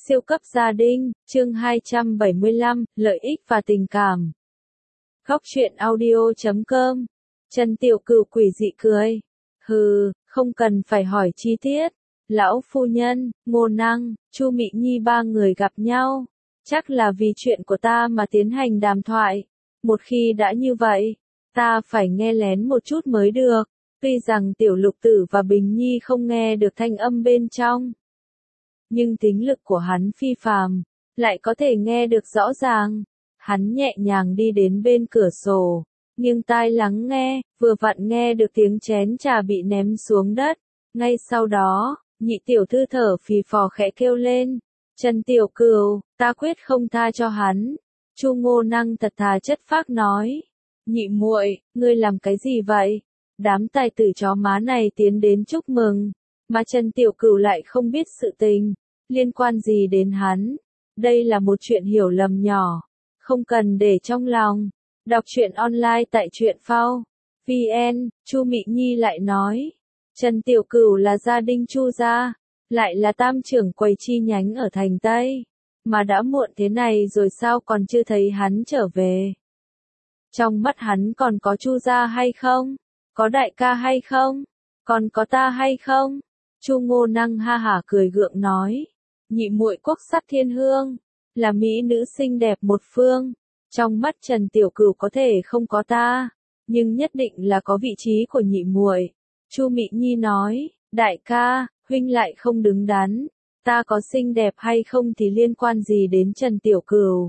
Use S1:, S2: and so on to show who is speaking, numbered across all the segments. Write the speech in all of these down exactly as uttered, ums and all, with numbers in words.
S1: Siêu cấp gia đình, chương hai trăm bảy mươi lăm, lợi ích và tình cảm. Góc truyện audio chấm com. Trần Tiểu Cửu quỷ dị cười. Hừ, không cần phải hỏi chi tiết. Lão phu nhân, Ngô Năng, Chu Mị Nhi ba người gặp nhau. Chắc là vì chuyện của ta mà tiến hành đàm thoại. Một khi đã như vậy, ta phải nghe lén một chút mới được. Tuy rằng Tiểu Lục Tử và Bình Nhi không nghe được thanh âm bên trong, nhưng tính lực của hắn phi phàm, lại có thể nghe được rõ ràng. Hắn nhẹ nhàng đi đến bên cửa sổ, nghiêng tai lắng nghe, vừa vặn nghe được tiếng chén trà bị ném xuống đất. Ngay sau đó, nhị tiểu thư thở phì phò khẽ kêu lên. Trần Tiểu Cửu, ta quyết không tha cho hắn. Chu Ngô Năng thật thà chất phác nói. Nhị muội, ngươi làm cái gì vậy? Đám tài tử chó má này tiến đến chúc mừng, mà Trần Tiểu Cửu lại không biết sự tình, liên quan gì đến hắn. Đây là một chuyện hiểu lầm nhỏ, không cần để trong lòng. Đọc truyện online tại truyện phao chấm vn, Chu Mị Nhi lại nói, Trần Tiểu Cửu là gia đình Chu gia, lại là tam trưởng quầy chi nhánh ở thành Tây, mà đã muộn thế này rồi sao còn chưa thấy hắn trở về? Trong mắt hắn còn có Chu gia hay không? Có đại ca hay không? Còn có ta hay không? Chu Ngô Năng ha hả cười gượng nói, nhị muội quốc sắc thiên hương, là mỹ nữ xinh đẹp một phương. Trong mắt Trần Tiểu Cửu có thể không có ta, nhưng nhất định là có vị trí của nhị muội. Chu Mị Nhi nói, đại ca, huynh lại không đứng đắn, ta có xinh đẹp hay không thì liên quan gì đến Trần Tiểu Cửu?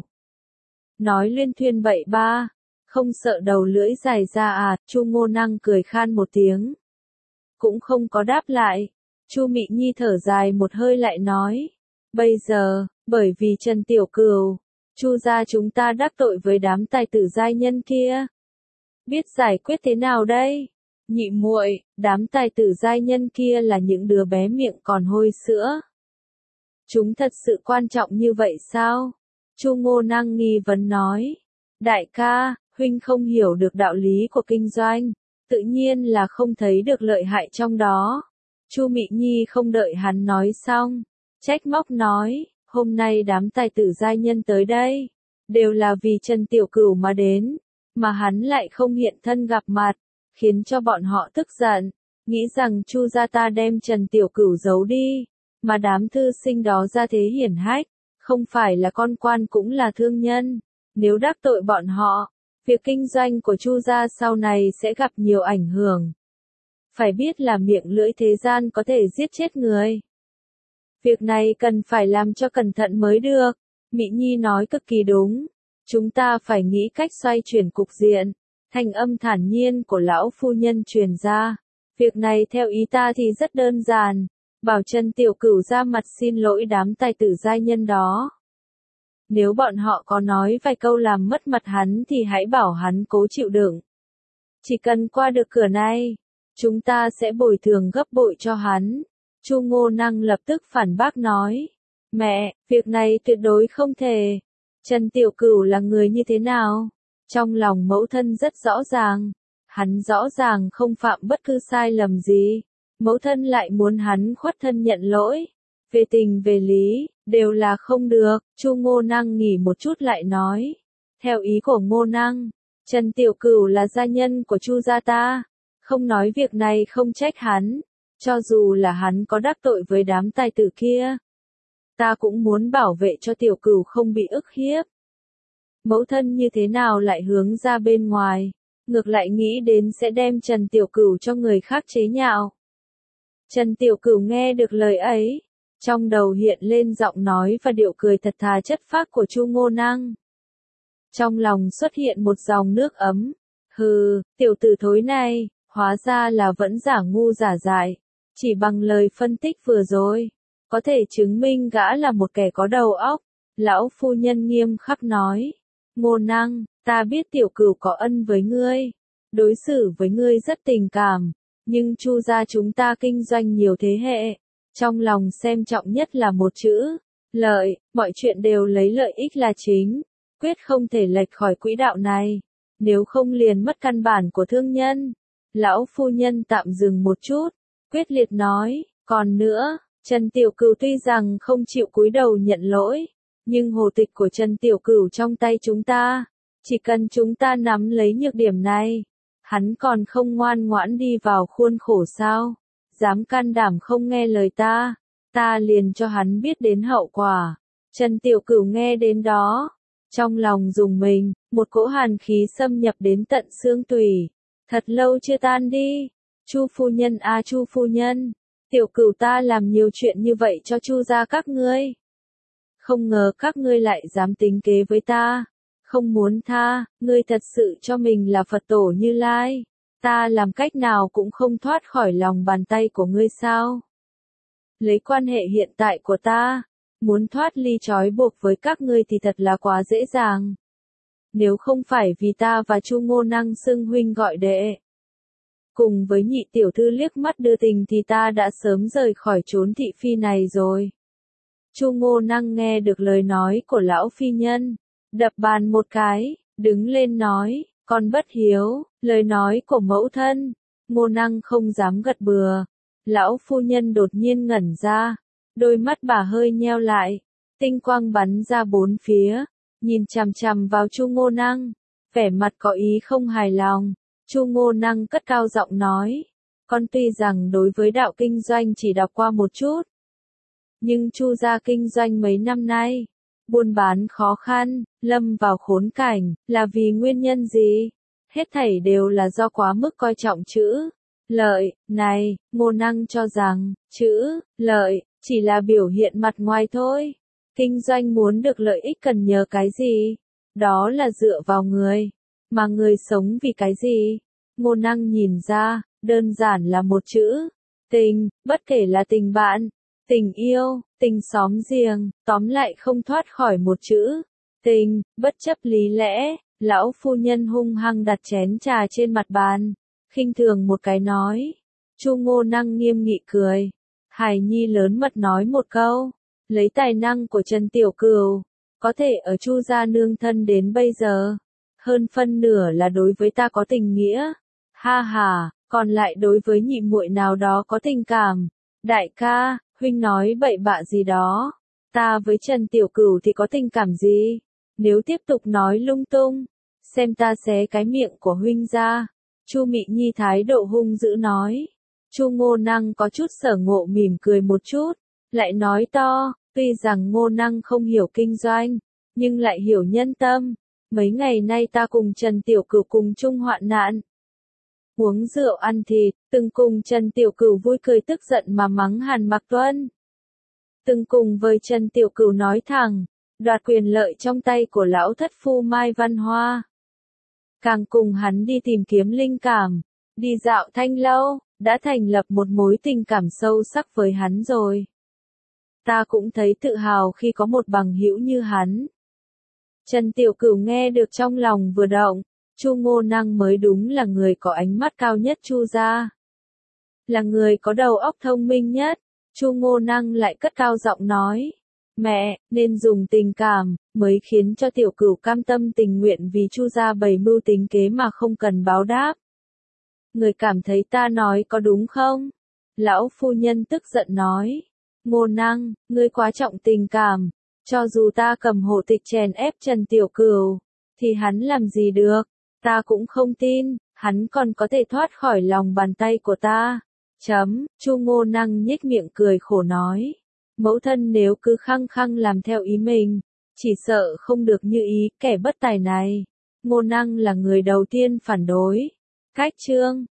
S1: Nói luyên thuyên bậy ba, không sợ đầu lưỡi dài ra à? Chu Ngô Năng cười khan một tiếng, cũng không có đáp lại. Chu Mị Nhi thở dài một hơi lại nói, bây giờ, bởi vì Trần Tiểu Cửu, Chu gia chúng ta đắc tội với đám tài tử giai nhân kia. Biết giải quyết thế nào đây? Nhị muội, đám tài tử giai nhân kia là những đứa bé miệng còn hôi sữa. Chúng thật sự quan trọng như vậy sao? Chu Ngô Năng nghi vấn nói, đại ca, huynh không hiểu được đạo lý của kinh doanh, tự nhiên là không thấy được lợi hại trong đó. Chu Mị Nhi không đợi hắn nói xong, trách móc nói, hôm nay đám tài tử giai nhân tới đây, đều là vì Trần Tiểu Cửu mà đến, mà hắn lại không hiện thân gặp mặt, khiến cho bọn họ tức giận, nghĩ rằng Chu gia ta đem Trần Tiểu Cửu giấu đi, mà đám thư sinh đó ra thế hiển hách, không phải là con quan cũng là thương nhân, nếu đắc tội bọn họ, việc kinh doanh của Chu gia sau này sẽ gặp nhiều ảnh hưởng. Phải biết là miệng lưỡi thế gian có thể giết chết người. Việc này cần phải làm cho cẩn thận mới được. Mị Nhi nói cực kỳ đúng. Chúng ta phải nghĩ cách xoay chuyển cục diện. Thanh âm thản nhiên của lão phu nhân truyền ra. Việc này theo ý ta thì rất đơn giản. Bảo Trần Tiểu Cửu ra mặt xin lỗi đám tài tử giai nhân đó. Nếu bọn họ có nói vài câu làm mất mặt hắn thì hãy bảo hắn cố chịu đựng. Chỉ cần qua được cửa này, chúng ta sẽ bồi thường gấp bội cho hắn. Chu Ngô Năng lập tức phản bác nói, mẹ, việc này tuyệt đối không thể. Trần Tiểu Cửu là người như thế nào? Trong lòng mẫu thân rất rõ ràng, hắn rõ ràng không phạm bất cứ sai lầm gì. Mẫu thân lại muốn hắn khuất thân nhận lỗi. Về tình về lý, đều là không được. Chu Ngô Năng nghỉ một chút lại nói, theo ý của Ngô Năng, Trần Tiểu Cửu là gia nhân của Chu gia ta, không nói việc này không trách hắn. Cho dù là hắn có đắc tội với đám tài tử kia, ta cũng muốn bảo vệ cho Tiểu Cửu không bị ức hiếp. Mẫu thân như thế nào lại hướng ra bên ngoài, ngược lại nghĩ đến sẽ đem Trần Tiểu Cửu cho người khác chế nhạo. Trần Tiểu Cửu nghe được lời ấy, trong đầu hiện lên giọng nói và điệu cười thật thà chất phác của Chu Ngô Năng. Trong lòng xuất hiện một dòng nước ấm. Hừ, tiểu tử thối này, hóa ra là vẫn giả ngu giả dại. Chỉ bằng lời phân tích vừa rồi, có thể chứng minh gã là một kẻ có đầu óc. Lão phu nhân nghiêm khắc nói, Ngô Năng, ta biết Tiểu Cửu có ân với ngươi, đối xử với ngươi rất tình cảm, nhưng Chu gia chúng ta kinh doanh nhiều thế hệ, trong lòng xem trọng nhất là một chữ, lợi, mọi chuyện đều lấy lợi ích là chính, quyết không thể lệch khỏi quỹ đạo này, nếu không liền mất căn bản của thương nhân. Lão phu nhân tạm dừng một chút, quyết liệt nói, còn nữa, Trần Tiểu Cửu tuy rằng không chịu cúi đầu nhận lỗi, nhưng hồ tịch của Trần Tiểu Cửu trong tay chúng ta, chỉ cần chúng ta nắm lấy nhược điểm này, hắn còn không ngoan ngoãn đi vào khuôn khổ sao? Dám can đảm không nghe lời ta, ta liền cho hắn biết đến hậu quả. Trần Tiểu Cửu nghe đến đó, trong lòng rùng mình, một cỗ hàn khí xâm nhập đến tận xương tủy. Thật lâu chưa tan đi. Chu phu nhân a à, Chu phu nhân, Tiểu Cửu ta làm nhiều chuyện như vậy cho Chu gia các ngươi. Không ngờ các ngươi lại dám tính kế với ta, không muốn tha, ngươi thật sự cho mình là Phật tổ Như Lai. Ta làm cách nào cũng không thoát khỏi lòng bàn tay của ngươi sao? Lấy quan hệ hiện tại của ta, muốn thoát ly trói buộc với các ngươi thì thật là quá dễ dàng. Nếu không phải vì ta và Chu Ngô Năng xưng huynh gọi đệ, cùng với nhị tiểu thư liếc mắt đưa tình thì ta đã sớm rời khỏi chốn thị phi này rồi. Chu Ngô Năng nghe được lời nói của lão phi nhân, đập bàn một cái, đứng lên nói, con bất hiếu, lời nói của mẫu thân. Ngô Năng không dám gật bừa. Lão phu nhân đột nhiên ngẩn ra, đôi mắt bà hơi nheo lại, tinh quang bắn ra bốn phía, nhìn chằm chằm vào Chu Ngô Năng, vẻ mặt có ý không hài lòng. Chu Ngô Năng cất cao giọng nói, con tuy rằng đối với đạo kinh doanh chỉ đọc qua một chút, nhưng Chu gia kinh doanh mấy năm nay, buôn bán khó khăn, lâm vào khốn cảnh, là vì nguyên nhân gì? Hết thảy đều là do quá mức coi trọng chữ lợi. Này, Ngô Năng cho rằng, chữ lợi chỉ là biểu hiện mặt ngoài thôi. Kinh doanh muốn được lợi ích cần nhờ cái gì? Đó là dựa vào người. Mà người sống vì cái gì? Ngô Năng nhìn ra, đơn giản là một chữ. Tình, bất kể là tình bạn, tình yêu, tình xóm giềng, tóm lại không thoát khỏi một chữ. Tình, bất chấp lý lẽ. Lão phu nhân hung hăng đặt chén trà trên mặt bàn, khinh thường một cái nói. Chu Ngô Năng nghiêm nghị cười. Hài nhi lớn mật nói một câu, lấy tài năng của Trần Tiểu Cửu, có thể ở Chu gia nương thân đến bây giờ, hơn phân nửa là đối với ta có tình nghĩa. Ha ha, còn lại đối với nhị muội nào đó có tình cảm. Đại ca, huynh nói bậy bạ gì đó, ta với Trần Tiểu Cửu thì có tình cảm gì? Nếu tiếp tục nói lung tung, xem ta xé cái miệng của huynh ra. Chu Mị Nhi thái độ hung dữ nói. Chu Ngô Năng có chút sở ngộ mỉm cười một chút, lại nói to, tuy rằng Ngô Năng không hiểu kinh doanh, nhưng lại hiểu nhân tâm. Mấy ngày nay ta cùng Trần Tiểu Cửu cùng chung hoạn nạn, uống rượu ăn thịt, từng cùng Trần Tiểu Cửu vui cười tức giận mà mắng Hàn Mặc Tuân. Từng cùng với Trần Tiểu Cửu nói thẳng, đoạt quyền lợi trong tay của lão thất phu Mai Văn Hoa. Càng cùng hắn đi tìm kiếm linh cảm, đi dạo thanh lâu, đã thành lập một mối tình cảm sâu sắc với hắn rồi. Ta cũng thấy tự hào khi có một bằng hữu như hắn. Trần Tiểu Cửu nghe được trong lòng vừa động, Chu Ngô Năng mới đúng là người có ánh mắt cao nhất Chu gia. Là người có đầu óc thông minh nhất. Chu Ngô Năng lại cất cao giọng nói. Mẹ, nên dùng tình cảm, mới khiến cho Tiểu Cửu cam tâm tình nguyện vì Chu gia bày mưu tính kế mà không cần báo đáp. Người cảm thấy ta nói có đúng không? Lão phu nhân tức giận nói. Ngô Năng, ngươi quá trọng tình cảm. Cho dù ta cầm hộ tịch chèn ép Trần Tiểu Cửu, thì hắn làm gì được? Ta cũng không tin, hắn còn có thể thoát khỏi lòng bàn tay của ta. Chấm, Chu Ngô Năng nhếch miệng cười khổ nói. Mẫu thân nếu cứ khăng khăng làm theo ý mình, chỉ sợ không được như ý kẻ bất tài này. Ngô Năng là người đầu tiên phản đối. Cách chương